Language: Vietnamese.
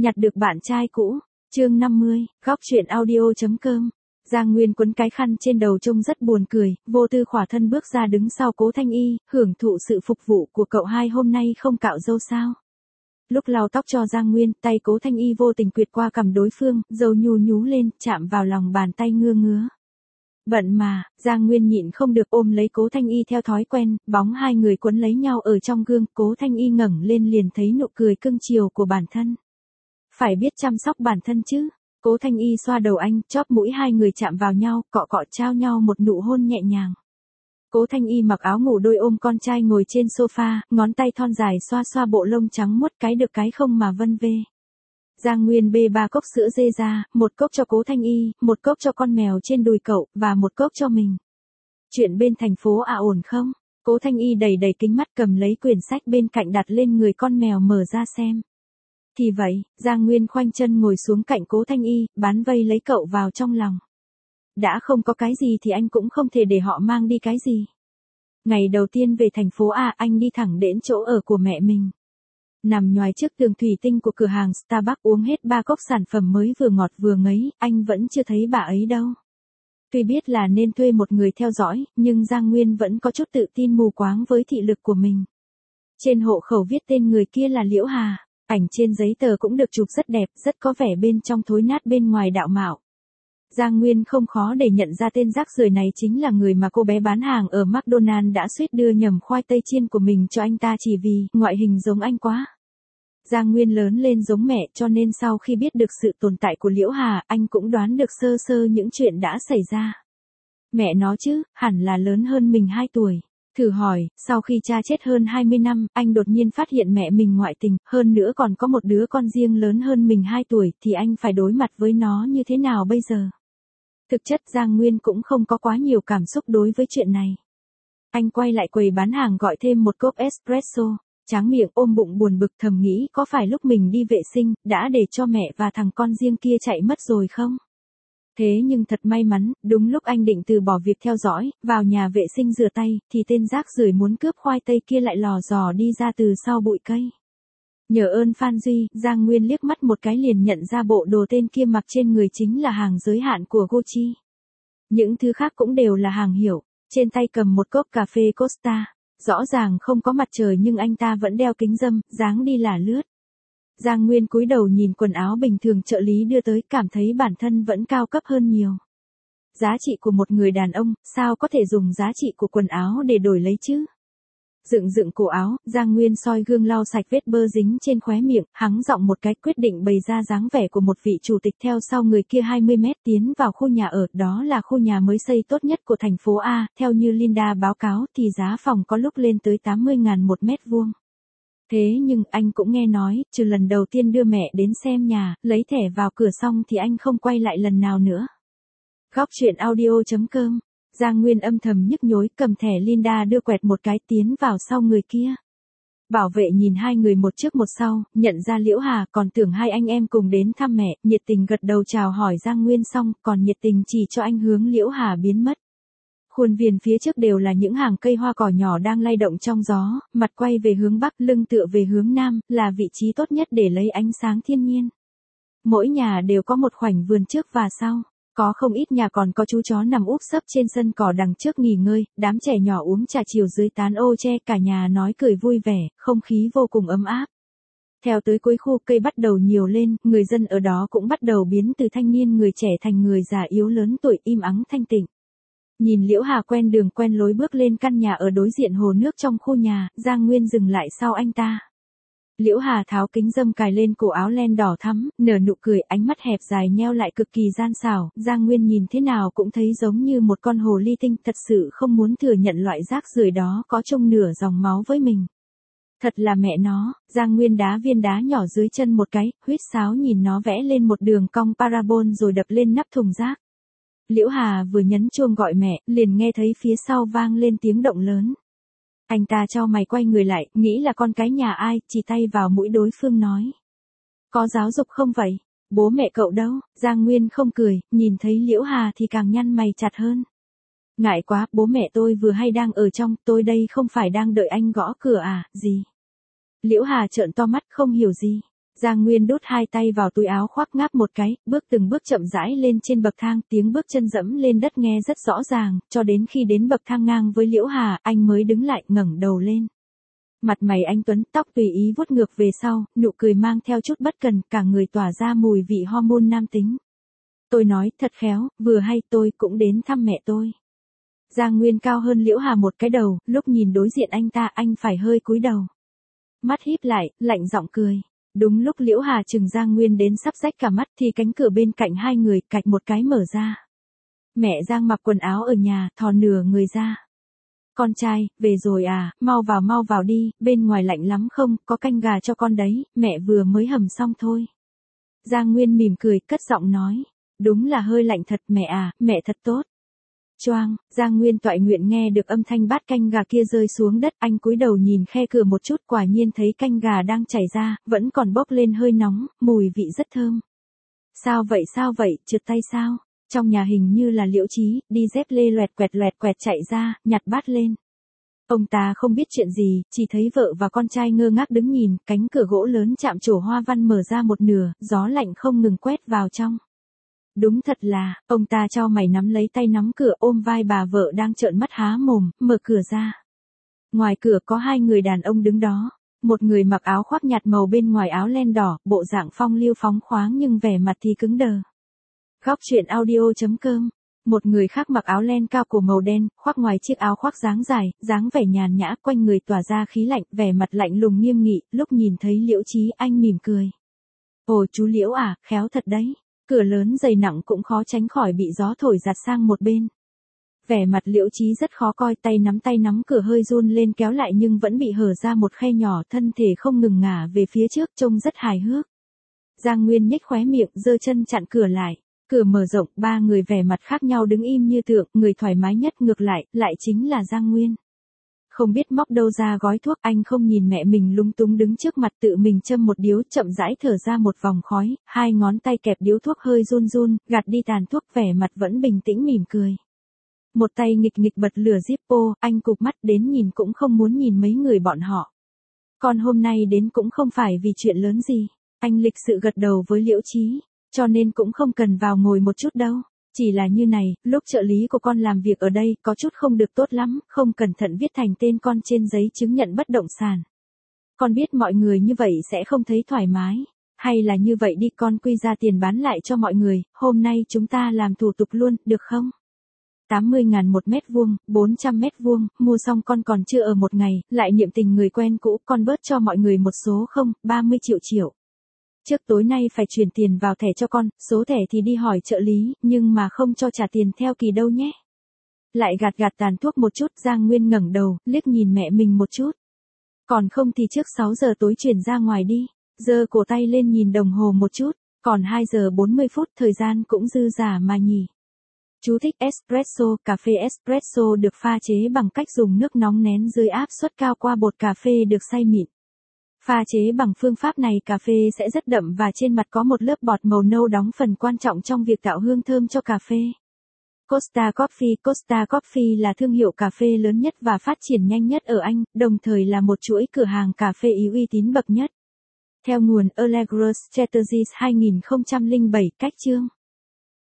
Nhặt được bạn trai cũ. Chương 50, góc truyện audio.com. Giang Nguyên quấn cái khăn trên đầu trông rất buồn cười, vô tư khỏa thân bước ra đứng sau Cố Thanh Y, hưởng thụ sự phục vụ của cậu hai hôm nay không cạo râu sao. Lúc lau tóc cho Giang Nguyên, tay Cố Thanh Y vô tình quệt qua cằm đối phương, râu nhu nhú lên, chạm vào lòng bàn tay ngứa ngứa. Bận mà, Giang Nguyên nhịn không được ôm lấy Cố Thanh Y theo thói quen, bóng hai người quấn lấy nhau ở trong gương, Cố Thanh Y ngẩng lên liền thấy nụ cười cưng chiều của bản thân. Phải biết chăm sóc bản thân chứ. Cố Thanh Y xoa đầu anh, chóp mũi hai người chạm vào nhau, cọ cọ trao nhau một nụ hôn nhẹ nhàng. Cố Thanh Y mặc áo ngủ đôi ôm con trai ngồi trên sofa, ngón tay thon dài xoa xoa bộ lông trắng muốt cái được cái không mà vân vê. Giang Nguyên bê 3 cốc sữa dê ra, một cốc cho Cố Thanh Y, một cốc cho con mèo trên đùi cậu, và một cốc cho mình. Chuyện bên thành phố ổn không? Cố Thanh Y đầy đầy kính mắt cầm lấy quyển sách bên cạnh đặt lên người con mèo mở ra xem. Thì vậy, Giang Nguyên khoanh chân ngồi xuống cạnh Cố Thanh Y, bán vây lấy cậu vào trong lòng. Đã không có cái gì thì anh cũng không thể để họ mang đi cái gì. Ngày đầu tiên về thành phố anh đi thẳng đến chỗ ở của mẹ mình. Nằm nhoài trước tường thủy tinh của cửa hàng Starbucks uống hết 3 cốc sản phẩm mới vừa ngọt vừa ngấy, anh vẫn chưa thấy bà ấy đâu. Tuy biết là nên thuê một người theo dõi, nhưng Giang Nguyên vẫn có chút tự tin mù quáng với thị lực của mình. Trên hộ khẩu viết tên người kia là Liễu Hà. Ảnh trên giấy tờ cũng được chụp rất đẹp, rất có vẻ bên trong thối nát bên ngoài đạo mạo. Giang Nguyên không khó để nhận ra tên rác rưởi này chính là người mà cô bé bán hàng ở McDonald's đã suýt đưa nhầm khoai tây chiên của mình cho anh ta chỉ vì ngoại hình giống anh quá. Giang Nguyên lớn lên giống mẹ cho nên sau khi biết được sự tồn tại của Liễu Hà, anh cũng đoán được sơ sơ những chuyện đã xảy ra. Mẹ nó chứ, hẳn là lớn hơn mình 2 tuổi. Thử hỏi, sau khi cha chết hơn 20 năm, anh đột nhiên phát hiện mẹ mình ngoại tình, hơn nữa còn có một đứa con riêng lớn hơn mình 2 tuổi, thì anh phải đối mặt với nó như thế nào bây giờ? Thực chất Giang Nguyên cũng không có quá nhiều cảm xúc đối với chuyện này. Anh quay lại quầy bán hàng gọi thêm một cốc espresso, tráng miệng ôm bụng buồn bực thầm nghĩ có phải lúc mình đi vệ sinh, đã để cho mẹ và thằng con riêng kia chạy mất rồi không? Thế nhưng thật may mắn, đúng lúc anh định từ bỏ việc theo dõi, vào nhà vệ sinh rửa tay, thì tên rác rưởi muốn cướp khoai tây kia lại lò dò đi ra từ sau bụi cây. Nhờ ơn Phan Duy, Giang Nguyên liếc mắt một cái liền nhận ra bộ đồ tên kia mặc trên người chính là hàng giới hạn của Gucci. Những thứ khác cũng đều là hàng hiệu, trên tay cầm một cốc cà phê Costa, rõ ràng không có mặt trời nhưng anh ta vẫn đeo kính râm, dáng đi là lướt. Giang Nguyên cúi đầu nhìn quần áo bình thường trợ lý đưa tới, cảm thấy bản thân vẫn cao cấp hơn nhiều. Giá trị của một người đàn ông, sao có thể dùng giá trị của quần áo để đổi lấy chứ? Dựng cổ áo, Giang Nguyên soi gương lau sạch vết bơ dính trên khóe miệng, hắng giọng một cái quyết định bày ra dáng vẻ của một vị chủ tịch theo sau người kia 20 mét tiến vào khu nhà ở, đó là khu nhà mới xây tốt nhất của thành phố A, theo như Linda báo cáo thì giá phòng có lúc lên tới 80.000 một mét vuông. Thế nhưng anh cũng nghe nói, trừ lần đầu tiên đưa mẹ đến xem nhà, lấy thẻ vào cửa xong thì anh không quay lại lần nào nữa. Góc truyện audio.com. Giang Nguyên âm thầm nhức nhối cầm thẻ Linda đưa quẹt một cái tiến vào sau người kia. Bảo vệ nhìn hai người một trước một sau, nhận ra Liễu Hà còn tưởng hai anh em cùng đến thăm mẹ, nhiệt tình gật đầu chào hỏi Giang Nguyên xong còn nhiệt tình chỉ cho anh hướng Liễu Hà biến mất. Khuôn viên phía trước đều là những hàng cây hoa cỏ nhỏ đang lay động trong gió, mặt quay về hướng bắc lưng tựa về hướng nam, là vị trí tốt nhất để lấy ánh sáng thiên nhiên. Mỗi nhà đều có một khoảnh vườn trước và sau. Có không ít nhà còn có chú chó nằm úp sấp trên sân cỏ đằng trước nghỉ ngơi, đám trẻ nhỏ uống trà chiều dưới tán ô che, cả nhà nói cười vui vẻ, không khí vô cùng ấm áp. Theo tới cuối khu cây bắt đầu nhiều lên, người dân ở đó cũng bắt đầu biến từ thanh niên người trẻ thành người già yếu lớn tuổi im ắng thanh tịnh. Nhìn Liễu Hà quen đường quen lối bước lên căn nhà ở đối diện hồ nước trong khu nhà, Giang Nguyên dừng lại sau anh ta. Liễu Hà tháo kính râm cài lên cổ áo len đỏ thắm, nở nụ cười, ánh mắt hẹp dài nheo lại cực kỳ gian xảo, Giang Nguyên nhìn thế nào cũng thấy giống như một con hồ ly tinh, thật sự không muốn thừa nhận loại rác rưởi đó có chung nửa dòng máu với mình. Thật là mẹ nó, Giang Nguyên đá viên đá nhỏ dưới chân một cái, huýt sáo nhìn nó vẽ lên một đường cong parabol rồi đập lên nắp thùng rác. Liễu Hà vừa nhấn chuông gọi mẹ, liền nghe thấy phía sau vang lên tiếng động lớn. Anh ta chau mày quay người lại, nghĩ là con cái nhà ai, chỉ tay vào mũi đối phương nói. Có giáo dục không vậy? Bố mẹ cậu đâu? Giang Nguyên không cười, nhìn thấy Liễu Hà thì càng nhăn mày chặt hơn. Ngại quá, bố mẹ tôi vừa hay đang ở trong, tôi đây không phải đang đợi anh gõ cửa à, gì? Liễu Hà trợn to mắt không hiểu gì. Giang Nguyên đút hai tay vào túi áo khoác ngáp một cái, bước từng bước chậm rãi lên trên bậc thang, tiếng bước chân dẫm lên đất nghe rất rõ ràng, cho đến khi đến bậc thang ngang với Liễu Hà, anh mới đứng lại, ngẩng đầu lên. Mặt mày anh tuấn, tóc tùy ý vuốt ngược về sau, nụ cười mang theo chút bất cần, cả người tỏa ra mùi vị hormone nam tính. Tôi nói, thật khéo, vừa hay tôi cũng đến thăm mẹ tôi. Giang Nguyên cao hơn Liễu Hà một cái đầu, lúc nhìn đối diện anh ta anh phải hơi cúi đầu. Mắt híp lại, lạnh giọng cười. Đúng lúc Liễu Hà chừng Giang Nguyên đến sắp rách cả mắt thì cánh cửa bên cạnh hai người cạch một cái mở ra. Mẹ Giang mặc quần áo ở nhà, thò nửa người ra. Con trai, về rồi à, mau vào đi, bên ngoài lạnh lắm không, có canh gà cho con đấy, mẹ vừa mới hầm xong thôi. Giang Nguyên mỉm cười, cất giọng nói. Đúng là hơi lạnh thật mẹ à, mẹ thật tốt. Choang, Giang Nguyên toại nguyện nghe được âm thanh bát canh gà kia rơi xuống đất, anh cúi đầu nhìn khe cửa một chút, quả nhiên thấy canh gà đang chảy ra, vẫn còn bốc lên hơi nóng, mùi vị rất thơm. Sao vậy, trượt tay sao? Trong nhà hình như là Liễu Chí, đi dép lê loẹt quẹt chạy ra, nhặt bát lên. Ông ta không biết chuyện gì, chỉ thấy vợ và con trai ngơ ngác đứng nhìn, cánh cửa gỗ lớn chạm trổ hoa văn mở ra một nửa, gió lạnh không ngừng quét vào trong. Đúng thật là, ông ta chau mày nắm lấy tay nắm cửa ôm vai bà vợ đang trợn mắt há mồm, mở cửa ra. Ngoài cửa có hai người đàn ông đứng đó, một người mặc áo khoác nhạt màu bên ngoài áo len đỏ, bộ dạng phong lưu phóng khoáng nhưng vẻ mặt thì cứng đờ. Góc truyện audio.com. Một người khác mặc áo len cao cổ màu đen, khoác ngoài chiếc áo khoác dáng dài, dáng vẻ nhàn nhã, quanh người tỏa ra khí lạnh, vẻ mặt lạnh lùng nghiêm nghị, lúc nhìn thấy Liễu Chí anh mỉm cười. Ồ chú Liễu à, khéo thật đấy. Cửa lớn dày nặng cũng khó tránh khỏi bị gió thổi giạt sang một bên. Vẻ mặt Liễu Chí rất khó coi, tay nắm cửa hơi run lên kéo lại nhưng vẫn bị hở ra một khe nhỏ, thân thể không ngừng ngả về phía trước, trông rất hài hước. Giang Nguyên nhếch khóe miệng, giơ chân chặn cửa lại. Cửa mở rộng, ba người vẻ mặt khác nhau đứng im như tượng, người thoải mái nhất ngược lại chính là Giang Nguyên. Không biết móc đâu ra gói thuốc, anh không nhìn mẹ mình lúng túng đứng trước mặt tự mình châm một điếu, chậm rãi thở ra một vòng khói, hai ngón tay kẹp điếu thuốc hơi run, gạt đi tàn thuốc, vẻ mặt vẫn bình tĩnh mỉm cười. Một tay nghịch bật lửa Zippo, anh cụp mắt đến nhìn cũng không muốn nhìn mấy người bọn họ. Còn hôm nay đến cũng không phải vì chuyện lớn gì, anh lịch sự gật đầu với Liễu Chí, cho nên cũng không cần vào ngồi một chút đâu. Chỉ là như này, lúc trợ lý của con làm việc ở đây có chút không được tốt lắm, không cẩn thận viết thành tên con trên giấy chứng nhận bất động sản. Con biết mọi người như vậy sẽ không thấy thoải mái. Hay là như vậy đi, con quy ra tiền bán lại cho mọi người, hôm nay chúng ta làm thủ tục luôn, được không? 80.000 một mét vuông, 400 mét vuông, mua xong con còn chưa ở một ngày, lại niệm tình người quen cũ, con bớt cho mọi người một số không, 30 triệu. Trước tối nay phải chuyển tiền vào thẻ cho con, số thẻ thì đi hỏi trợ lý, nhưng mà không cho trả tiền theo kỳ đâu nhé. Lại gạt tàn thuốc một chút, Giang Nguyên ngẩng đầu, liếc nhìn mẹ mình một chút. Còn không thì trước 6 giờ tối chuyển ra ngoài đi, giơ cổ tay lên nhìn đồng hồ một chút, còn 2 giờ 40 phút, thời gian cũng dư dả mà nhỉ. Chú thích espresso, cà phê espresso được pha chế bằng cách dùng nước nóng nén dưới áp suất cao qua bột cà phê được xay mịn. Pha chế bằng phương pháp này cà phê sẽ rất đậm và trên mặt có một lớp bọt màu nâu đóng phần quan trọng trong việc tạo hương thơm cho cà phê. Costa Coffee là thương hiệu cà phê lớn nhất và phát triển nhanh nhất ở Anh, đồng thời là một chuỗi cửa hàng cà phê ý uy tín bậc nhất. Theo nguồn Allegra Strategies 2007, cách chương